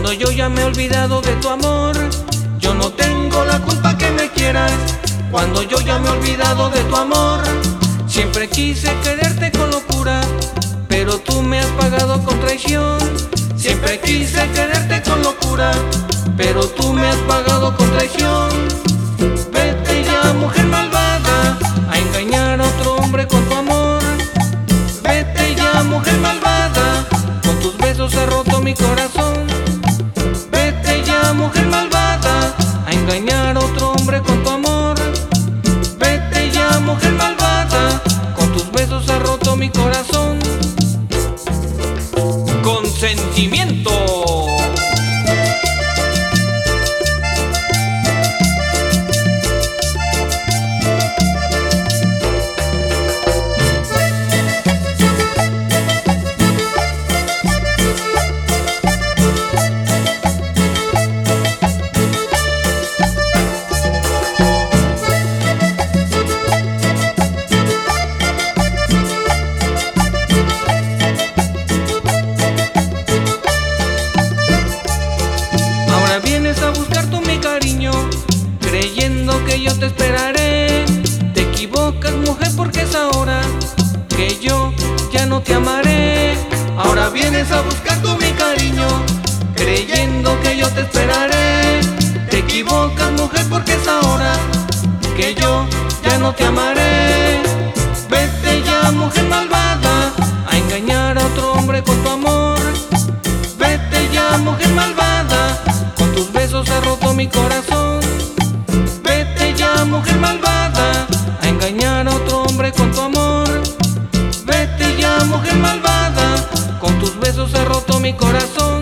Cuando yo ya me he olvidado de tu amor, yo no tengo la culpa que me quieras. Cuando yo ya me he olvidado de tu amor, siempre quise quererte con locura, pero tú me has pagado con traición. Siempre quise quererte con locura, pero tú me has pagado con traición. Vete ya, mujer malvada, a engañar a otro hombre con tu amor. Vete ya, mujer malvada, con tus besos has roto mi corazón. Vete ya, mujer malvada, a engañar a otro hombre con tu amor. Vete ya, mujer malvada, con tus besos has roto mi corazón. Consentimiento. Vienes a buscar tú mi cariño, creyendo que yo te esperaré. Te equivocas, mujer, porque es ahora que yo ya no te amaré. Ahora vienes a buscar tú mi cariño, creyendo que yo te esperaré. Te equivocas, mujer, porque es ahora que yo ya no te amaré. Vete ya, mujer malvada, a engañar a otro hombre con tu amor. Vete ya, mujer malvada, con tus besos has roto mi corazón. Vete ya, mujer malvada, a engañar a otro hombre con tu amor. Vete ya, mujer malvada, con tus besos has roto mi corazón.